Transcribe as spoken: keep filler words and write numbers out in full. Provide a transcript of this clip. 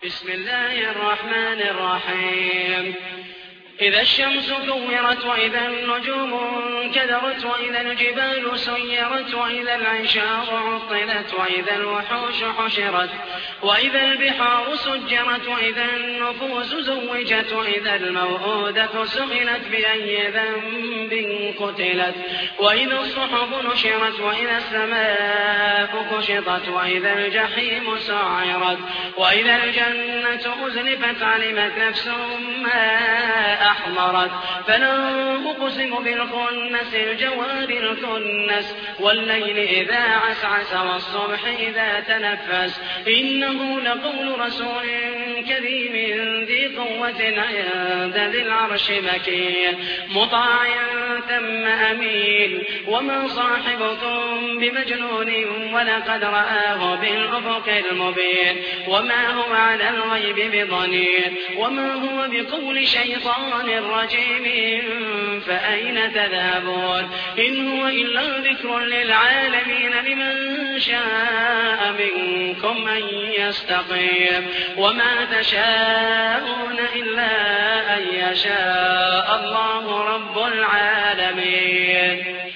بسم الله الرحمن الرحيم إذا الشمس كورت وإذا النجوم انكدرت وإذا الجبال سيرت وإذا العشار عطلت وإذا الوحوش حشرت وإذا البحار سجرت وإذا النفوس زوجت وإذا الموءودة سئلت بأي ذنب قتلت وإذا الصحف نشرت وإذا السماء كشطت وإذا الجحيم سعرت وإذا الجنة أزلفت علمت نفس ما أحضرت فلا أقسم بالخنس الجوار الكنس والليل إذا عسعس والصبح إذا تنفس إنه لقول رسول كريم ذي قوة عند ذي العرش مكين مطاع ثم أمين وما صاحبكم بمجنون ولقد رآه بالأفق المبين وما هو على الغيب بضنين وما هو بقول شيطان رجيم فأين تذهبون إن هو إلا ذكر للعالمين لمن شاء منكم أن يستقيم وما تشاءون إلا أن يشاء الله رب العالمين.